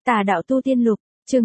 Tà đạo tu tiên lục, chương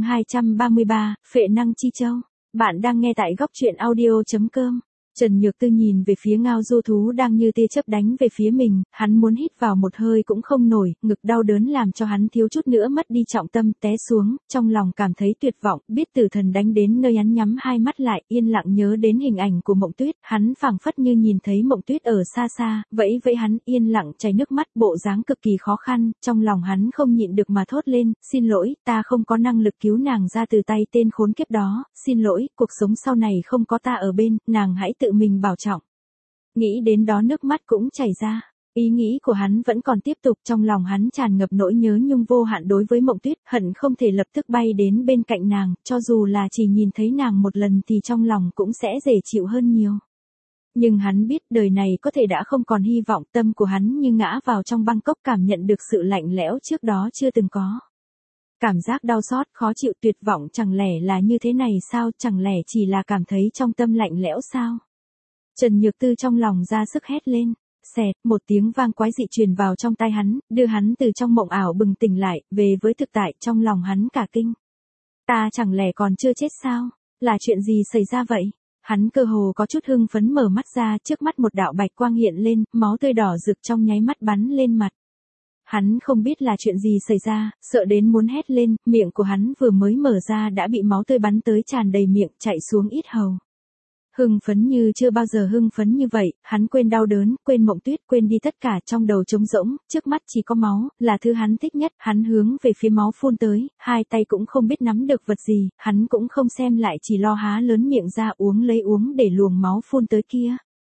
233, Phệ năng chi châu. Bạn đang nghe tại góc truyện audio.com. Trần Nhược Tư nhìn về phía ngao du thú đang như tia chớp đánh về phía mình, hắn muốn hít vào một hơi cũng không nổi, ngực đau đớn làm cho hắn thiếu chút nữa mất đi trọng tâm, té xuống, trong lòng cảm thấy tuyệt vọng, biết tử thần đánh đến nơi hắn nhắm hai mắt lại, yên lặng nhớ đến hình ảnh của Mộng Tuyết, hắn phảng phất như nhìn thấy Mộng Tuyết ở xa xa, vẫy vẫy hắn, yên lặng chảy nước mắt, bộ dáng cực kỳ khó khăn, trong lòng hắn không nhịn được mà thốt lên, xin lỗi, ta không có năng lực cứu nàng ra từ tay tên khốn kiếp đó, xin lỗi, cuộc sống sau này không có ta ở bên, nàng hãy tự mình bảo trọng. Nghĩ đến đó nước mắt cũng chảy ra. Ý nghĩ của hắn vẫn còn tiếp tục, trong lòng hắn tràn ngập nỗi nhớ nhung vô hạn đối với Mộng Tuyết, hận không thể lập tức bay đến bên cạnh nàng, cho dù là chỉ nhìn thấy nàng một lần thì trong lòng cũng sẽ dễ chịu hơn nhiều. Nhưng hắn biết đời này có thể đã không còn hy vọng, tâm của hắn như ngã vào trong băng cốc, cảm nhận được sự lạnh lẽo trước đó chưa từng có. Cảm giác đau xót, khó chịu, tuyệt vọng, chẳng lẽ là như thế này sao, chẳng lẽ chỉ là cảm thấy trong tâm lạnh lẽo sao? Trần Nhược Tư trong lòng ra sức hét lên, xẹt, một tiếng vang quái dị truyền vào trong tai hắn, đưa hắn từ trong mộng ảo bừng tỉnh lại, về với thực tại, trong lòng hắn cả kinh. Ta chẳng lẽ còn chưa chết sao? Là chuyện gì xảy ra vậy? Hắn cơ hồ có chút hưng phấn mở mắt ra, trước mắt một đạo bạch quang hiện lên, máu tươi đỏ rực trong nháy mắt bắn lên mặt. Hắn không biết là chuyện gì xảy ra, sợ đến muốn hét lên, miệng của hắn vừa mới mở ra đã bị máu tươi bắn tới tràn đầy miệng, chạy xuống yết hầu. Hưng phấn như chưa bao giờ hưng phấn như vậy, hắn quên đau đớn, quên Mộng Tuyết, quên đi tất cả, trong đầu trống rỗng, trước mắt chỉ có máu, là thứ hắn thích nhất, hắn hướng về phía máu phun tới, hai tay cũng không biết nắm được vật gì, hắn cũng không xem lại, chỉ lo há lớn miệng ra uống lấy uống để luồng máu phun tới kia.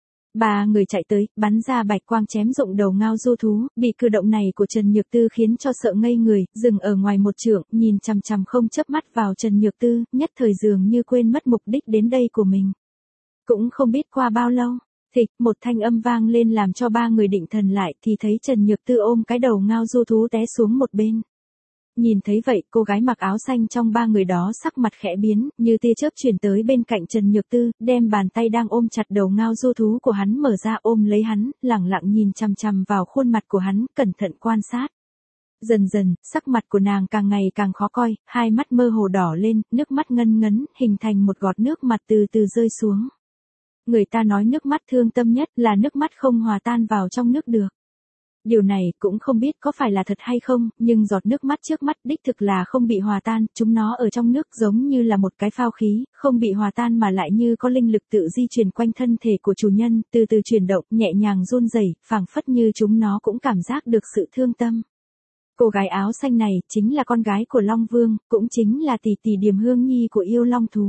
Ba người chạy tới, bắn ra bạch quang chém rụng đầu ngao du thú, bị cử động này của Trần Nhược Tư khiến cho sợ ngây người, dừng ở ngoài một trượng, nhìn chằm chằm không chớp mắt vào Trần Nhược Tư, nhất thời dường như quên mất mục đích đến đây của mình. Cũng không biết qua bao lâu, thịch, một thanh âm vang lên làm cho ba người định thần lại thì thấy Trần Nhược Tư ôm cái đầu ngao du thú té xuống một bên. Nhìn thấy vậy, cô gái mặc áo xanh trong ba người đó sắc mặt khẽ biến, như tia chớp chuyển tới bên cạnh Trần Nhược Tư, đem bàn tay đang ôm chặt đầu ngao du thú của hắn mở ra ôm lấy hắn, lẳng lặng nhìn chằm chằm vào khuôn mặt của hắn, cẩn thận quan sát. Dần dần, sắc mặt của nàng càng ngày càng khó coi, hai mắt mơ hồ đỏ lên, nước mắt ngân ngấn, hình thành một giọt nước mặt từ từ rơi xuống. Người ta nói nước mắt thương tâm nhất là nước mắt không hòa tan vào trong nước được. Điều này cũng không biết có phải là thật hay không, nhưng giọt nước mắt trước mắt đích thực là không bị hòa tan, chúng nó ở trong nước giống như là một cái phao khí, không bị hòa tan mà lại như có linh lực tự di chuyển quanh thân thể của chủ nhân, từ từ chuyển động, nhẹ nhàng run rẩy, phảng phất như chúng nó cũng cảm giác được sự thương tâm. Cô gái áo xanh này chính là con gái của Long Vương, cũng chính là tỷ tỷ Điềm Hương Nhi của yêu long thú.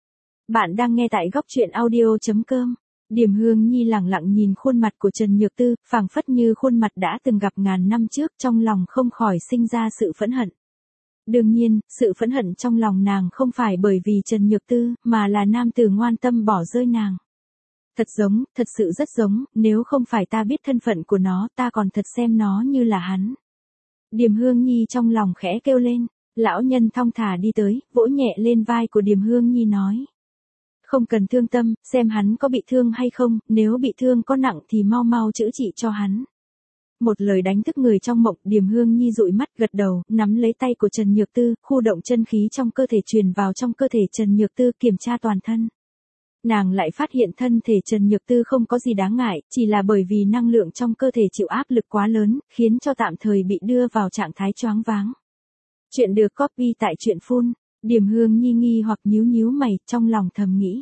Bạn đang nghe tại góc truyện audio.com. Điềm Hương Nhi lẳng lặng nhìn khuôn mặt của Trần Nhược Tư, phảng phất như khuôn mặt đã từng gặp ngàn năm trước, trong lòng không khỏi sinh ra sự phẫn hận. Đương nhiên, sự phẫn hận trong lòng nàng không phải bởi vì Trần Nhược Tư, mà là nam tử ngoan tâm bỏ rơi nàng. Thật giống, thật sự rất giống, nếu không phải ta biết thân phận của nó, ta còn thật xem nó như là hắn. Điềm Hương Nhi trong lòng khẽ kêu lên, lão nhân thong thả đi tới, vỗ nhẹ lên vai của Điềm Hương Nhi nói. Không cần thương tâm, xem hắn có bị thương hay không, nếu bị thương có nặng thì mau mau chữa trị cho hắn. Một lời đánh thức người trong mộng, Điềm Hương Nhi dụi mắt gật đầu, nắm lấy tay của Trần Nhược Tư, khu động chân khí trong cơ thể truyền vào trong cơ thể Trần Nhược Tư, kiểm tra toàn thân. Nàng lại phát hiện thân thể Trần Nhược Tư không có gì đáng ngại, chỉ là bởi vì năng lượng trong cơ thể chịu áp lực quá lớn, khiến cho tạm thời bị đưa vào trạng thái choáng váng. Chuyện được copy tại truyện phun. Điềm Hương Nhi nghi hoặc nhíu nhíu mày, trong lòng thầm nghĩ.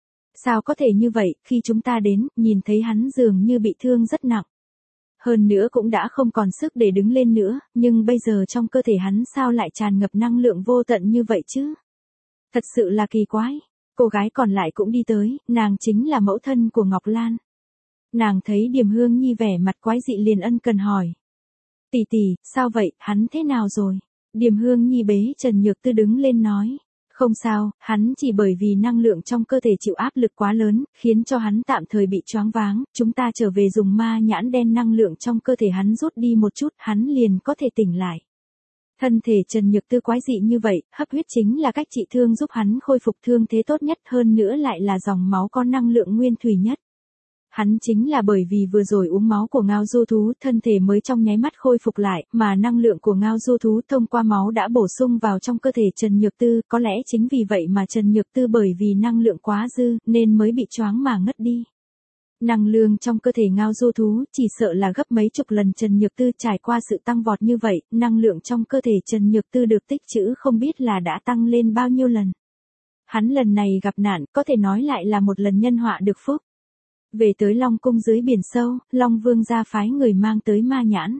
Sao có thể như vậy, khi chúng ta đến, nhìn thấy hắn dường như bị thương rất nặng. Hơn nữa cũng đã không còn sức để đứng lên nữa, nhưng bây giờ trong cơ thể hắn sao lại tràn ngập năng lượng vô tận như vậy chứ? Thật sự là kỳ quái. Cô gái còn lại cũng đi tới, nàng chính là mẫu thân của Ngọc Lan. Nàng thấy Điềm Hương Nhi vẻ mặt quái dị liền ân cần hỏi. Tỷ tỷ, sao vậy, hắn thế nào rồi? Điềm Hương Nhi bế Trần Nhược Tư đứng lên nói. Không sao, hắn chỉ bởi vì năng lượng trong cơ thể chịu áp lực quá lớn, khiến cho hắn tạm thời bị choáng váng, chúng ta trở về dùng ma nhãn đen năng lượng trong cơ thể hắn rút đi một chút, hắn liền có thể tỉnh lại. Thân thể Trần Nhược Tư quái dị như vậy, hấp huyết chính là cách trị thương giúp hắn khôi phục thương thế tốt nhất, hơn nữa lại là dòng máu có năng lượng nguyên thủy nhất. Hắn chính là bởi vì vừa rồi uống máu của ngao du thú, thân thể mới trong nháy mắt khôi phục lại, mà năng lượng của ngao du thú thông qua máu đã bổ sung vào trong cơ thể Trần Nhược Tư, có lẽ chính vì vậy mà Trần Nhược Tư bởi vì năng lượng quá dư, nên mới bị choáng mà ngất đi. Năng lượng trong cơ thể ngao du thú chỉ sợ là gấp mấy chục lần Trần Nhược Tư, trải qua sự tăng vọt như vậy, năng lượng trong cơ thể Trần Nhược Tư được tích trữ không biết là đã tăng lên bao nhiêu lần. Hắn lần này gặp nạn, có thể nói lại là một lần nhân họa được phúc. Về tới Long cung dưới biển sâu, Long Vương gia phái người mang tới ma nhãn.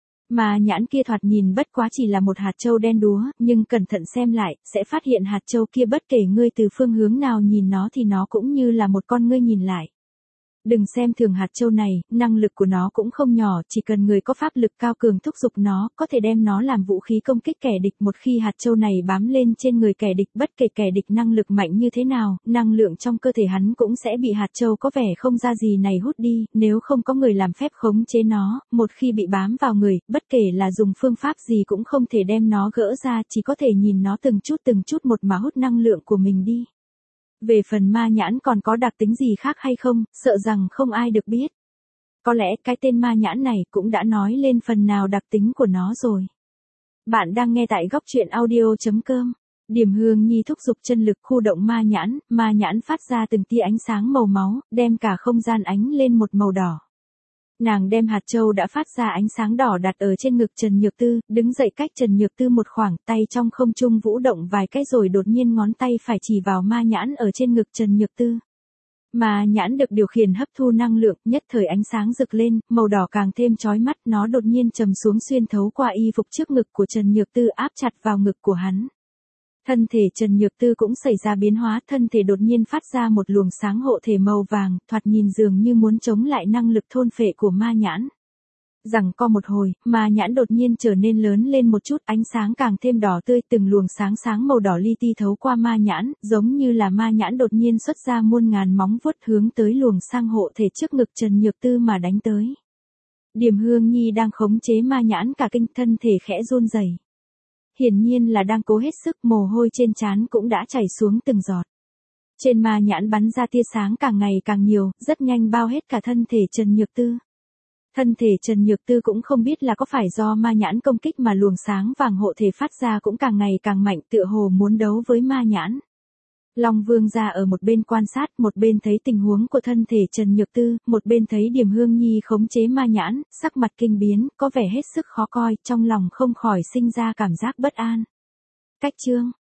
Ma nhãn kia thoạt nhìn bất quá chỉ là một hạt châu đen đúa, nhưng cẩn thận xem lại, sẽ phát hiện hạt châu kia bất kể ngươi từ phương hướng nào nhìn nó thì nó cũng như là một con ngươi nhìn lại. Đừng xem thường hạt châu này, năng lực của nó cũng không nhỏ, chỉ cần người có pháp lực cao cường thúc giục nó, có thể đem nó làm vũ khí công kích kẻ địch. Một khi hạt châu này bám lên trên người kẻ địch, bất kể kẻ địch năng lực mạnh như thế nào, năng lượng trong cơ thể hắn cũng sẽ bị hạt châu có vẻ không ra gì này hút đi, nếu không có người làm phép khống chế nó, một khi bị bám vào người, bất kể là dùng phương pháp gì cũng không thể đem nó gỡ ra, chỉ có thể nhìn nó từng chút một mà hút năng lượng của mình đi. Về phần ma nhãn còn có đặc tính gì khác hay không, sợ rằng không ai được biết. Có lẽ cái tên ma nhãn này cũng đã nói lên phần nào đặc tính của nó rồi. Bạn đang nghe tại góc truyện audio.com. Điểm Hương Nhi thúc giục chân lực khu động ma nhãn phát ra từng tia ánh sáng màu máu, đem cả không gian ánh lên một màu đỏ. Nàng đem hạt châu đã phát ra ánh sáng đỏ đặt ở trên ngực Trần Nhược Tư, đứng dậy cách Trần Nhược Tư một khoảng, tay trong không trung vũ động vài cái rồi đột nhiên ngón tay phải chỉ vào ma nhãn ở trên ngực Trần Nhược Tư. Ma nhãn được điều khiển hấp thu năng lượng, nhất thời ánh sáng rực lên, màu đỏ càng thêm chói mắt, nó đột nhiên trầm xuống xuyên thấu qua y phục trước ngực của Trần Nhược Tư áp chặt vào ngực của hắn. Thân thể Trần Nhược Tư cũng xảy ra biến hóa, thân thể đột nhiên phát ra một luồng sáng hộ thể màu vàng, thoạt nhìn dường như muốn chống lại năng lực thôn phệ của ma nhãn. Giằng co một hồi, ma nhãn đột nhiên trở nên lớn lên một chút, ánh sáng càng thêm đỏ tươi, từng luồng sáng màu đỏ li ti thấu qua ma nhãn, giống như là ma nhãn đột nhiên xuất ra muôn ngàn móng vuốt hướng tới luồng sang hộ thể trước ngực Trần Nhược Tư mà đánh tới. Điểm Hương Nhi đang khống chế ma nhãn cả kinh, thân thể khẽ run rẩy. Hiển nhiên là đang cố hết sức, mồ hôi trên trán cũng đã chảy xuống từng giọt. Trên ma nhãn bắn ra tia sáng càng ngày càng nhiều, rất nhanh bao hết cả thân thể Trần Nhược Tư. Thân thể Trần Nhược Tư cũng không biết là có phải do ma nhãn công kích mà luồng sáng vàng hộ thể phát ra cũng càng ngày càng mạnh, tựa hồ muốn đấu với ma nhãn. Long Vương gia ở một bên quan sát, một bên thấy tình huống của thân thể Trần Nhược Tư, một bên thấy Điểm Hương Nhi khống chế ma nhãn, sắc mặt kinh biến, có vẻ hết sức khó coi, trong lòng không khỏi sinh ra cảm giác bất an. Cách chương